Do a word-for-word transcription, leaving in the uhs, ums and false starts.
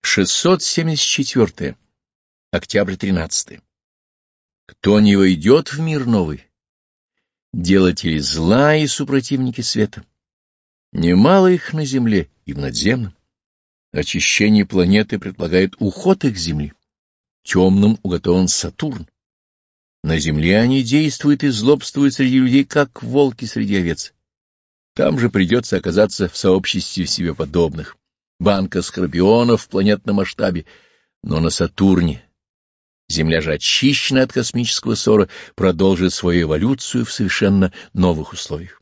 шестьсот семьдесят четвёртое. Октябрь тринадцатый. Кто не войдет в мир новый? Делатели зла и супротивники света. Немало их на земле и в надземном. Очищение планеты предполагает уход их с Земли. Темным уготован Сатурн. На земле они действуют и злобствуют среди людей, как волки среди овец. Там же придется оказаться в сообществе себе подобных. Банка скорпионов в планетном масштабе, но на Сатурне. Земля же, очищенная от космического ссора, продолжит свою эволюцию в совершенно новых условиях.